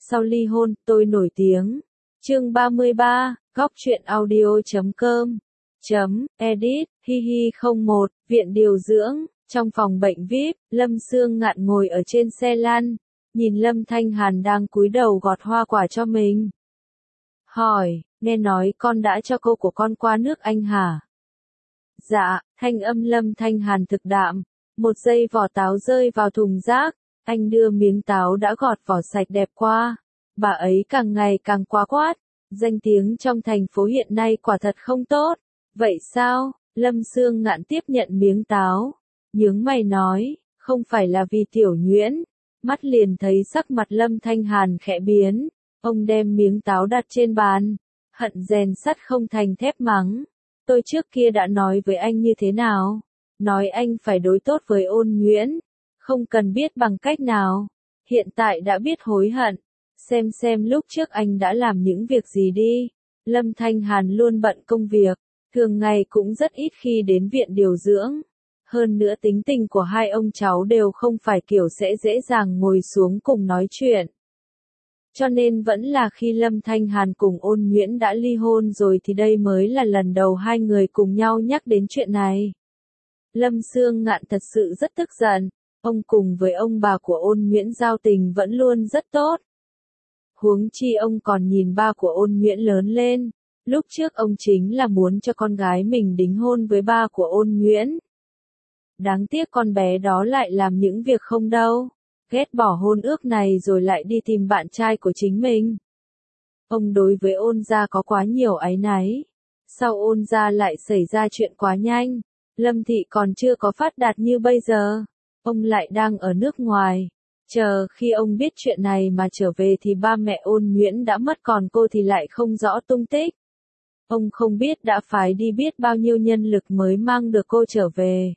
sau ly hôn, tôi nổi tiếng. Chương 33, góc truyện audio.com. Edit, hi hi 01, viện điều dưỡng, trong phòng bệnh VIP, Lâm Sương Ngạn ngồi ở trên xe lăn, nhìn Lâm Thanh Hàn đang cúi đầu gọt hoa quả cho mình. Hỏi, nghe nói con đã cho cô của con qua nước Anh hả? Dạ, thanh âm Lâm Thanh Hàn thực đạm, một giây vỏ táo rơi vào thùng rác, anh đưa miếng táo đã gọt vỏ sạch đẹp qua. Bà ấy càng ngày càng quá quát, danh tiếng trong thành phố hiện nay quả thật không tốt. Vậy sao? Lâm Sương Ngạn tiếp nhận miếng táo, nhướng mày nói, không phải là vì Tiểu Nhuyễn. Mắt liền thấy sắc mặt Lâm Thanh Hàn khẽ biến, ông đem miếng táo đặt trên bàn, hận rèn sắt không thành thép mắng. Tôi trước kia đã nói với anh như thế nào? Nói anh phải đối tốt với Ôn Nhuyễn, không cần biết bằng cách nào. Hiện tại đã biết hối hận, xem lúc trước anh đã làm những việc gì đi. Lâm Thanh Hàn luôn bận công việc, thường ngày cũng rất ít khi đến viện điều dưỡng. Hơn nữa tính tình của hai ông cháu đều không phải kiểu sẽ dễ dàng ngồi xuống cùng nói chuyện. Cho nên vẫn là khi Lâm Thanh Hàn cùng Ôn Nhuyễn đã ly hôn rồi thì đây mới là lần đầu hai người cùng nhau nhắc đến chuyện này. Lâm Sương Ngạn thật sự rất tức giận, ông cùng với ông bà của Ôn Nhuyễn giao tình vẫn luôn rất tốt. Huống chi ông còn nhìn ba của Ôn Nhuyễn lớn lên, lúc trước ông chính là muốn cho con gái mình đính hôn với ba của Ôn Nhuyễn. Đáng tiếc con bé đó lại làm những việc không đâu, ghét bỏ hôn ước này rồi lại đi tìm bạn trai của chính mình. Ông đối với Ôn gia có quá nhiều áy náy, sau Ôn gia lại xảy ra chuyện quá nhanh, Lâm thị còn chưa có phát đạt như bây giờ, ông lại đang ở nước ngoài. Chờ khi ông biết chuyện này mà trở về thì ba mẹ Ôn Nhuyễn đã mất, còn cô thì lại không rõ tung tích. Ông không biết đã phái đi biết bao nhiêu nhân lực mới mang được cô trở về.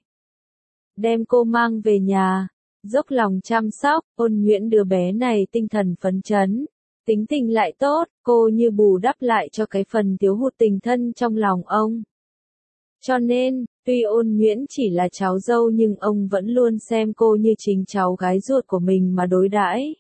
Đem cô mang về nhà, dốc lòng chăm sóc. Ôn Nhuyễn đứa bé này tinh thần phấn chấn, tính tình lại tốt, cô như bù đắp lại cho cái phần thiếu hụt tình thân trong lòng ông. Cho nên, tuy Ôn Nhuyễn chỉ là cháu dâu nhưng ông vẫn luôn xem cô như chính cháu gái ruột của mình mà đối đãi.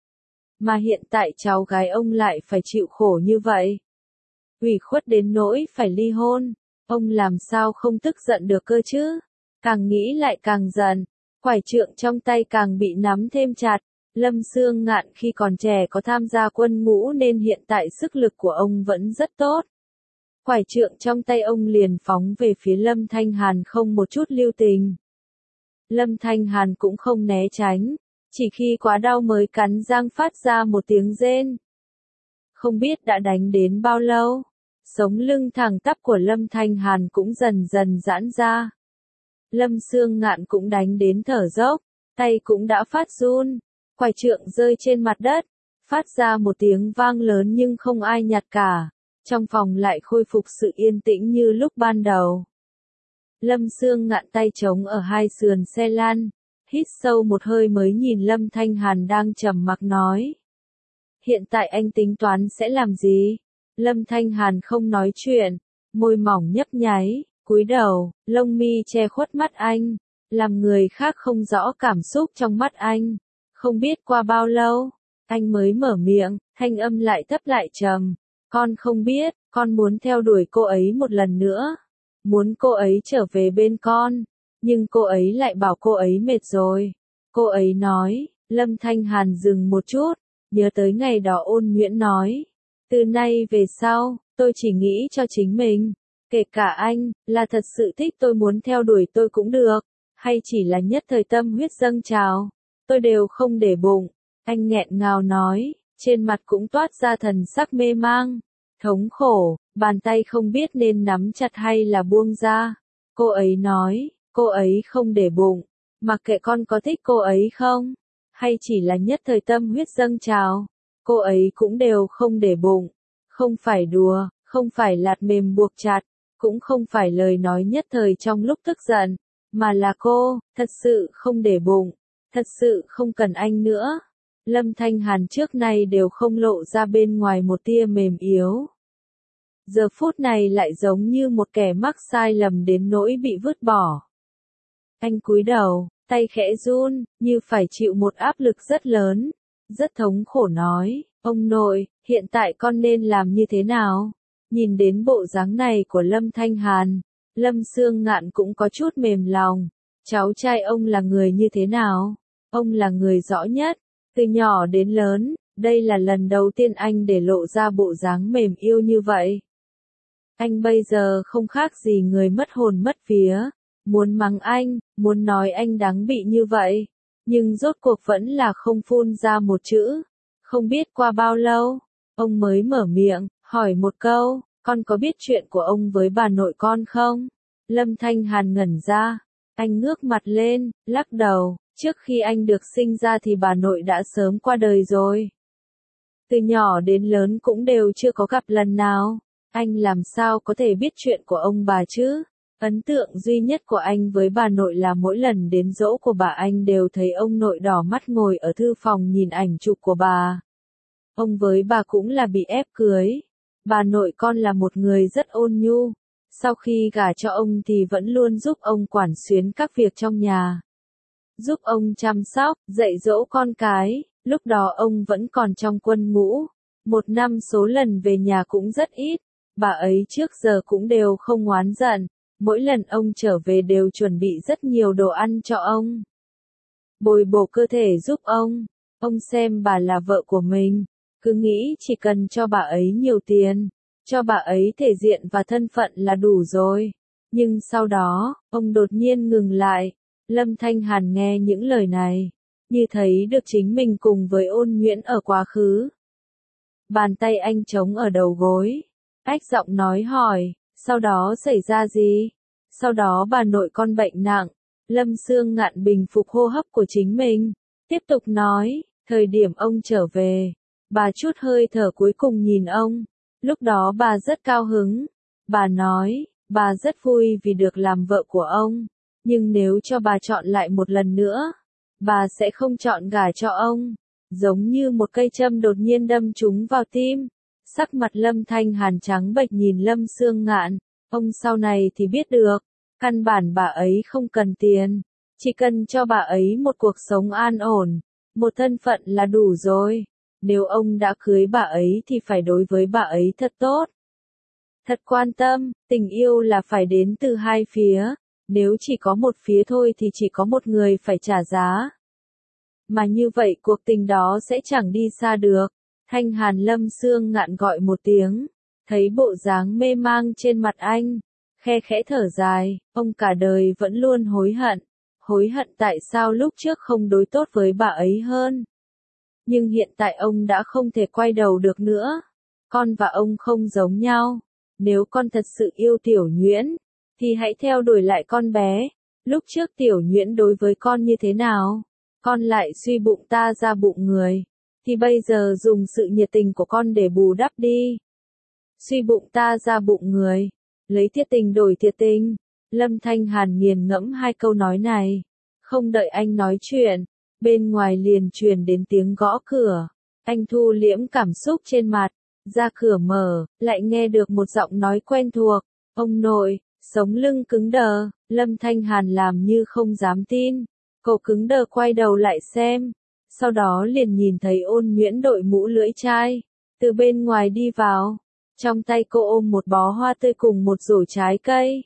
Mà hiện tại cháu gái ông lại phải chịu khổ như vậy, ủy khuất đến nỗi phải ly hôn, ông làm sao không tức giận được cơ chứ? Càng nghĩ lại càng giận, quải trượng trong tay càng bị nắm thêm chặt. Lâm Sương Ngạn khi còn trẻ có tham gia quân ngũ nên hiện tại sức lực của ông vẫn rất tốt. Quải trượng trong tay ông liền phóng về phía Lâm Thanh Hàn không một chút lưu tình. Lâm Thanh Hàn cũng không né tránh, chỉ khi quá đau mới cắn răng phát ra một tiếng rên. Không biết đã đánh đến bao lâu, sống lưng thẳng tắp của Lâm Thanh Hàn cũng dần dần giãn ra. Lâm Sương Ngạn cũng đánh đến thở dốc, tay cũng đã phát run, quải trượng rơi trên mặt đất, phát ra một tiếng vang lớn nhưng không ai nhặt cả. Trong phòng lại khôi phục sự yên tĩnh như lúc ban đầu. Lâm Sương Ngạn tay trống ở hai sườn xe lăn, hít sâu một hơi mới nhìn Lâm Thanh Hàn đang trầm mặc nói. Hiện tại anh tính toán sẽ làm gì? Lâm Thanh Hàn không nói chuyện, môi mỏng nhấp nháy, cúi đầu, lông mi che khuất mắt anh, làm người khác không rõ cảm xúc trong mắt anh. Không biết qua bao lâu, anh mới mở miệng, thanh âm lại thấp lại trầm. Con không biết, con muốn theo đuổi cô ấy một lần nữa. Muốn cô ấy trở về bên con. Nhưng cô ấy lại bảo cô ấy mệt rồi. Cô ấy nói, Lâm Thanh Hàn dừng một chút, nhớ tới ngày đó Ôn Nhuyễn nói. Từ nay về sau, tôi chỉ nghĩ cho chính mình. Kể cả anh, là thật sự thích tôi muốn theo đuổi tôi cũng được. Hay chỉ là nhất thời tâm huyết dâng trào. Tôi đều không để bụng. Anh nghẹn ngào nói. Trên mặt cũng toát ra thần sắc mê mang, thống khổ, bàn tay không biết nên nắm chặt hay là buông ra. Cô ấy nói, cô ấy không để bụng, mặc kệ con có thích cô ấy không, hay chỉ là nhất thời tâm huyết dâng trào, cô ấy cũng đều không để bụng. Không phải đùa, không phải lạt mềm buộc chặt, cũng không phải lời nói nhất thời trong lúc tức giận, mà là cô, thật sự không để bụng, thật sự không cần anh nữa. Lâm Thanh Hàn trước nay đều không lộ ra bên ngoài một tia mềm yếu. Giờ phút này lại giống như một kẻ mắc sai lầm đến nỗi bị vứt bỏ. Anh cúi đầu, tay khẽ run, như phải chịu một áp lực rất lớn, rất thống khổ nói, Ông nội, hiện tại con nên làm như thế nào? Nhìn đến bộ dáng này của Lâm Thanh Hàn, Lâm Sương Ngạn cũng có chút mềm lòng. Cháu trai ông là người như thế nào? Ông là người rõ nhất. Từ nhỏ đến lớn, đây là lần đầu tiên anh để lộ ra bộ dáng mềm yêu như vậy. Anh bây giờ không khác gì người mất hồn mất vía. Muốn mắng anh, muốn nói anh đáng bị như vậy. Nhưng rốt cuộc vẫn là không phun ra một chữ. Không biết qua bao lâu, ông mới mở miệng, hỏi một câu, con có biết chuyện của ông với bà nội con không? Lâm Thanh Hàn ngẩn ra, anh ngước mặt lên, lắc đầu, trước khi anh được sinh ra thì bà nội đã sớm qua đời rồi. Từ nhỏ đến lớn cũng đều chưa có gặp lần nào, anh làm sao có thể biết chuyện của ông bà chứ? Ấn tượng duy nhất của anh với bà nội là mỗi lần đến giỗ của bà anh đều thấy ông nội đỏ mắt ngồi ở thư phòng nhìn ảnh chụp của bà. Ông với bà cũng là bị ép cưới. Bà nội con là một người rất ôn nhu. Sau khi gả cho ông thì vẫn luôn giúp ông quản xuyến các việc trong nhà. Giúp ông chăm sóc, dạy dỗ con cái. Lúc đó ông vẫn còn trong quân ngũ. Một năm số lần về nhà cũng rất ít. Bà ấy trước giờ cũng đều không oán giận. Mỗi lần ông trở về đều chuẩn bị rất nhiều đồ ăn cho ông. Bồi bổ cơ thể giúp ông. Ông xem bà là vợ của mình. Cứ nghĩ chỉ cần cho bà ấy nhiều tiền, cho bà ấy thể diện và thân phận là đủ rồi. Nhưng sau đó, ông đột nhiên ngừng lại. Lâm Thanh Hàn nghe những lời này, như thấy được chính mình cùng với Ôn Nhuyễn ở quá khứ. Bàn tay anh trống ở đầu gối, ách giọng nói hỏi, sau đó xảy ra gì? Sau đó bà nội con bệnh nặng. Lâm Sương Ngạn bình phục hô hấp của chính mình, tiếp tục nói, thời điểm ông trở về, bà chút hơi thở cuối cùng nhìn ông. Lúc đó bà rất cao hứng. Bà nói, bà rất vui vì được làm vợ của ông. Nhưng nếu cho bà chọn lại một lần nữa, bà sẽ không chọn gả cho ông. Giống như một cây châm đột nhiên đâm trúng vào tim. Sắc mặt Lâm Thanh Hàn trắng bệch nhìn Lâm Sương Ngạn. Ông sau này thì biết được. Căn bản bà ấy không cần tiền. Chỉ cần cho bà ấy một cuộc sống an ổn. Một thân phận là đủ rồi. Nếu ông đã cưới bà ấy thì phải đối với bà ấy thật tốt. Thật quan tâm, tình yêu là phải đến từ hai phía. Nếu chỉ có một phía thôi thì chỉ có một người phải trả giá. Mà như vậy cuộc tình đó sẽ chẳng đi xa được. Thanh Hàn Lâm Sương Ngạn gọi một tiếng. Thấy bộ dáng mê mang trên mặt anh. Khe khẽ thở dài, ông cả đời vẫn luôn hối hận. Hối hận tại sao lúc trước không đối tốt với bà ấy hơn. Nhưng hiện tại ông đã không thể quay đầu được nữa. Con và ông không giống nhau. Nếu con thật sự yêu Tiểu Nhuyễn, thì hãy theo đuổi lại con bé. Lúc trước Tiểu Nhuyễn đối với con như thế nào? Con lại suy bụng ta ra bụng người. Thì bây giờ dùng sự nhiệt tình của con để bù đắp đi. Suy bụng ta ra bụng người. Lấy thiệt tình đổi thiệt tình. Lâm Thanh Hàn nghiền ngẫm hai câu nói này. Không đợi anh nói chuyện. Bên ngoài liền truyền đến tiếng gõ cửa. Anh thu liễm cảm xúc trên mặt. Ra cửa mở, lại nghe được một giọng nói quen thuộc. Ông nội, sống lưng cứng đờ. Lâm Thanh Hàn làm như không dám tin. Cậu cứng đờ quay đầu lại xem. Sau đó liền nhìn thấy Ôn Nhuyễn đội mũ lưỡi chai. Từ bên ngoài đi vào. Trong tay cô ôm một bó hoa tươi cùng một rổ trái cây.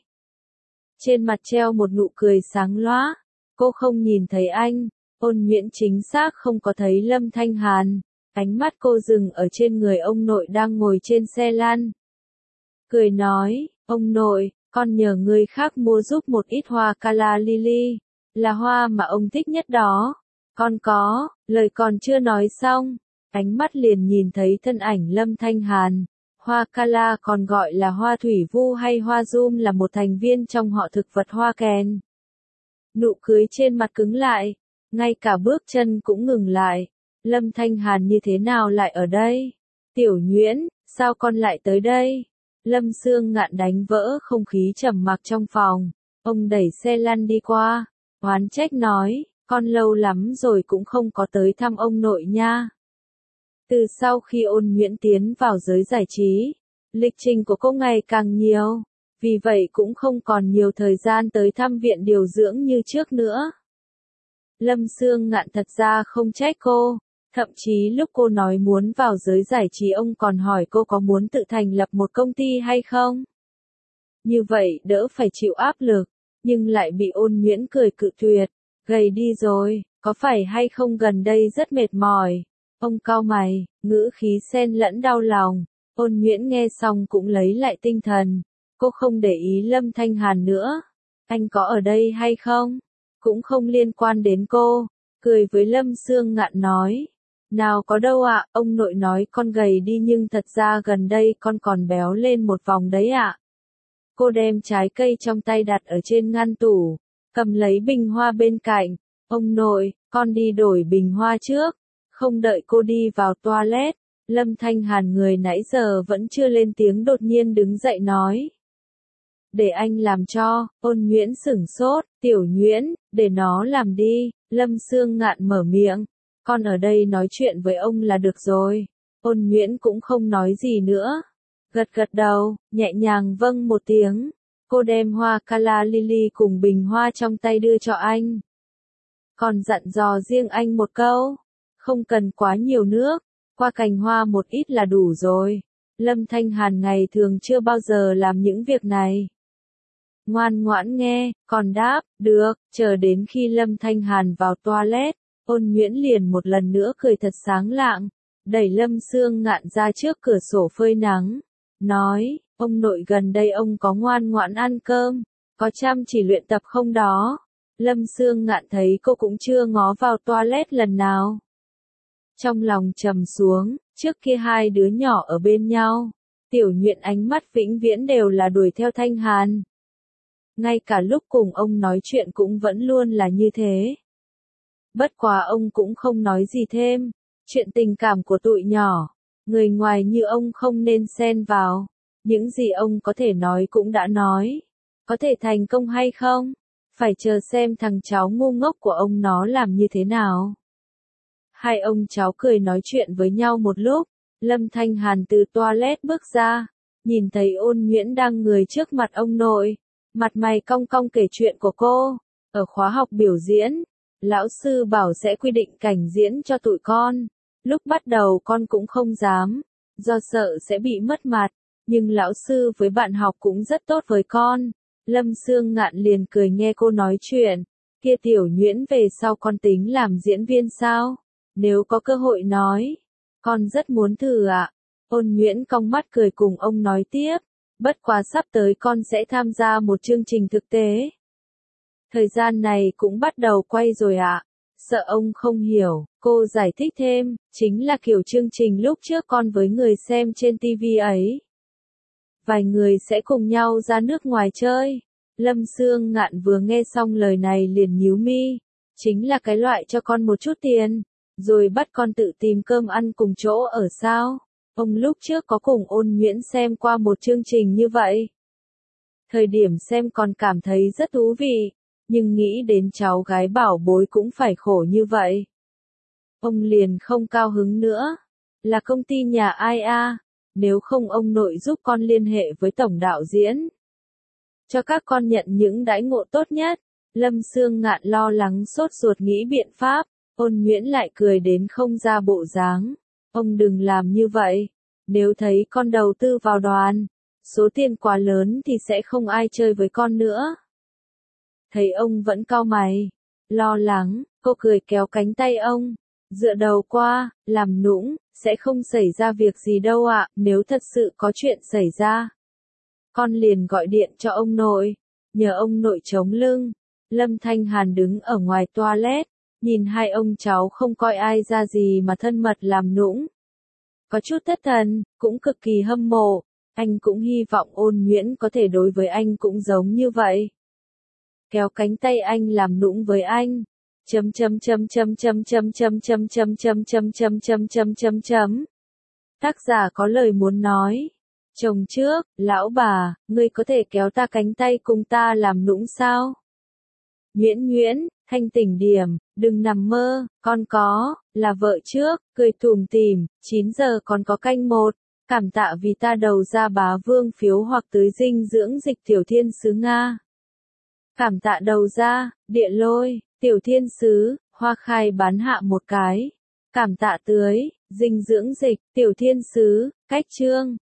Trên mặt treo một nụ cười sáng lóa. Cô không nhìn thấy anh. Ôn Nhuyễn chính xác không có thấy Lâm Thanh Hàn. Ánh mắt cô dừng ở trên người ông nội đang ngồi trên xe lăn. Cười nói, ông nội, con nhờ người khác mua giúp một ít hoa calla lily. Là hoa mà ông thích nhất đó. Con có, lời còn chưa nói xong. Ánh mắt liền nhìn thấy thân ảnh Lâm Thanh Hàn. Hoa calla còn gọi là hoa thủy vu hay hoa zoom là một thành viên trong họ thực vật hoa kèn. Nụ cười trên mặt cứng lại. Ngay cả bước chân cũng ngừng lại. Lâm Thanh Hàn như thế nào lại ở đây? Tiểu Nhuyễn, sao con lại tới đây? Lâm Sương Ngạn đánh vỡ không khí trầm mặc trong phòng. Ông đẩy xe lăn đi qua. Oán trách nói, con lâu lắm rồi cũng không có tới thăm ông nội nha. Từ sau khi Ôn Nhuyễn tiến vào giới giải trí, lịch trình của cô ngày càng nhiều. Vì vậy cũng không còn nhiều thời gian tới thăm viện điều dưỡng như trước nữa. Lâm Sương Ngạn thật ra không trách cô. Thậm chí lúc cô nói muốn vào giới giải trí ông còn hỏi cô có muốn tự thành lập một công ty hay không. Như vậy đỡ phải chịu áp lực, nhưng lại bị Ôn Nhuyễn cười cự tuyệt. Gầy đi rồi, có phải hay không gần đây rất mệt mỏi? Ông cau mày, ngữ khí xen lẫn đau lòng. Ôn Nhuyễn nghe xong cũng lấy lại tinh thần. Cô không để ý Lâm Thanh Hàn nữa. Anh có ở đây hay không? Cũng không liên quan đến cô. Cười với Lâm Sương Ngạn nói. Nào có đâu ạ, ông nội nói con gầy đi nhưng thật ra gần đây con còn béo lên một vòng đấy ạ. Cô đem trái cây trong tay đặt ở trên ngăn tủ, cầm lấy bình hoa bên cạnh. Ông nội, con đi đổi bình hoa trước. Không đợi cô đi vào toilet, Lâm Thanh Hàn người nãy giờ vẫn chưa lên tiếng đột nhiên đứng dậy nói. Để anh làm cho. Ôn Nhuyễn sửng sốt. Tiểu Nhuyễn, để nó làm đi. Lâm Sương Ngạn mở miệng. Con ở đây nói chuyện với ông là được rồi. Ôn Nhuyễn cũng không nói gì nữa. Gật gật đầu, nhẹ nhàng vâng một tiếng. Cô đem hoa calla lily cùng bình hoa trong tay đưa cho anh. Còn dặn dò riêng anh một câu. Không cần quá nhiều nước, qua cành hoa một ít là đủ rồi. Lâm Thanh Hàn ngày thường chưa bao giờ làm những việc này. Ngoan ngoãn nghe, còn đáp, được, chờ đến khi Lâm Thanh Hàn vào toilet, Ôn Nhuyễn liền một lần nữa cười thật sáng lạng, đẩy Lâm Sương Ngạn ra trước cửa sổ phơi nắng, nói, ông nội gần đây ông có ngoan ngoãn ăn cơm, có chăm chỉ luyện tập không đó? Lâm Sương Ngạn thấy cô cũng chưa ngó vào toilet lần nào. Trong lòng trầm xuống, trước kia hai đứa nhỏ ở bên nhau, Tiểu Nhuyễn ánh mắt vĩnh viễn đều là đuổi theo Thanh Hàn. Ngay cả lúc cùng ông nói chuyện cũng vẫn luôn là như thế. Bất quá ông cũng không nói gì thêm, chuyện tình cảm của tụi nhỏ, người ngoài như ông không nên xen vào, những gì ông có thể nói cũng đã nói, có thể thành công hay không, phải chờ xem thằng cháu ngu ngốc của ông nó làm như thế nào. Hai ông cháu cười nói chuyện với nhau một lúc, Lâm Thanh Hàn từ toilet bước ra, nhìn thấy Ôn Nhuyễn đang người trước mặt ông nội, mặt mày cong cong kể chuyện của cô, ở khóa học biểu diễn, lão sư bảo sẽ quy định cảnh diễn cho tụi con, lúc bắt đầu con cũng không dám, do sợ sẽ bị mất mặt, nhưng lão sư với bạn học cũng rất tốt với con. Lâm Sương Ngạn liền cười nghe cô nói chuyện, kia Tiểu Nhuyễn về sau con tính làm diễn viên sao? Nếu có cơ hội nói, con rất muốn thử ạ. Ôn Nhuyễn cong mắt cười cùng ông nói tiếp, bất quá sắp tới con sẽ tham gia một chương trình thực tế. Thời gian này cũng bắt đầu quay rồi ạ. Sợ ông không hiểu, cô giải thích thêm, chính là kiểu chương trình lúc trước con với người xem trên TV ấy. Vài người sẽ cùng nhau ra nước ngoài chơi. Lâm Sương Ngạn vừa nghe xong lời này liền nhíu mi, chính là cái loại cho con một chút tiền, rồi bắt con tự tìm cơm ăn cùng chỗ ở sao? Ông lúc trước có cùng Ôn Nhuyễn xem qua một chương trình như vậy. Thời điểm xem còn cảm thấy rất thú vị, nhưng nghĩ đến cháu gái bảo bối cũng phải khổ như vậy. Ông liền không cao hứng nữa. Là công ty nhà ai a? Nếu không ông nội giúp con liên hệ với tổng đạo diễn. Cho các con nhận những đãi ngộ tốt nhất. Lâm Sương Ngạn lo lắng sốt ruột nghĩ biện pháp, Ôn Nhuyễn lại cười đến không ra bộ dáng. Ông đừng làm như vậy. Nếu thấy con đầu tư vào đoàn, số tiền quá lớn thì sẽ không ai chơi với con nữa. Thấy ông vẫn cau mày, lo lắng, cô cười kéo cánh tay ông, dựa đầu qua, làm nũng, sẽ không xảy ra việc gì đâu ạ, nếu thật sự có chuyện xảy ra. Con liền gọi điện cho ông nội, nhờ ông nội chống lưng. Lâm Thanh Hàn đứng ở ngoài toilet, nhìn hai ông cháu không coi ai ra gì mà thân mật làm nũng. Có chút thất thần, cũng cực kỳ hâm mộ, anh cũng hy vọng Ôn Nhuyễn có thể đối với anh cũng giống như vậy. Kéo cánh tay anh làm nũng với anh. Tác giả có lời muốn nói. Chồng trước, lão bà, ngươi có thể kéo ta cánh tay cùng ta làm nũng sao? Nhuyễn Nhuyễn, thanh tỉnh điểm, đừng nằm mơ, con có, là vợ trước, cười tủm tỉm, 9 giờ còn có canh một, cảm tạ vì ta đầu ra bá vương phiếu hoặc tới dinh dưỡng dịch Tiểu Thiên Sứ Nga. Cảm tạ đầu ra, địa lôi, Tiểu Thiên Sứ, Hoa Khai bán hạ một cái. Cảm tạ tưới, dinh dưỡng dịch, tiểu thiên sứ, cách chương.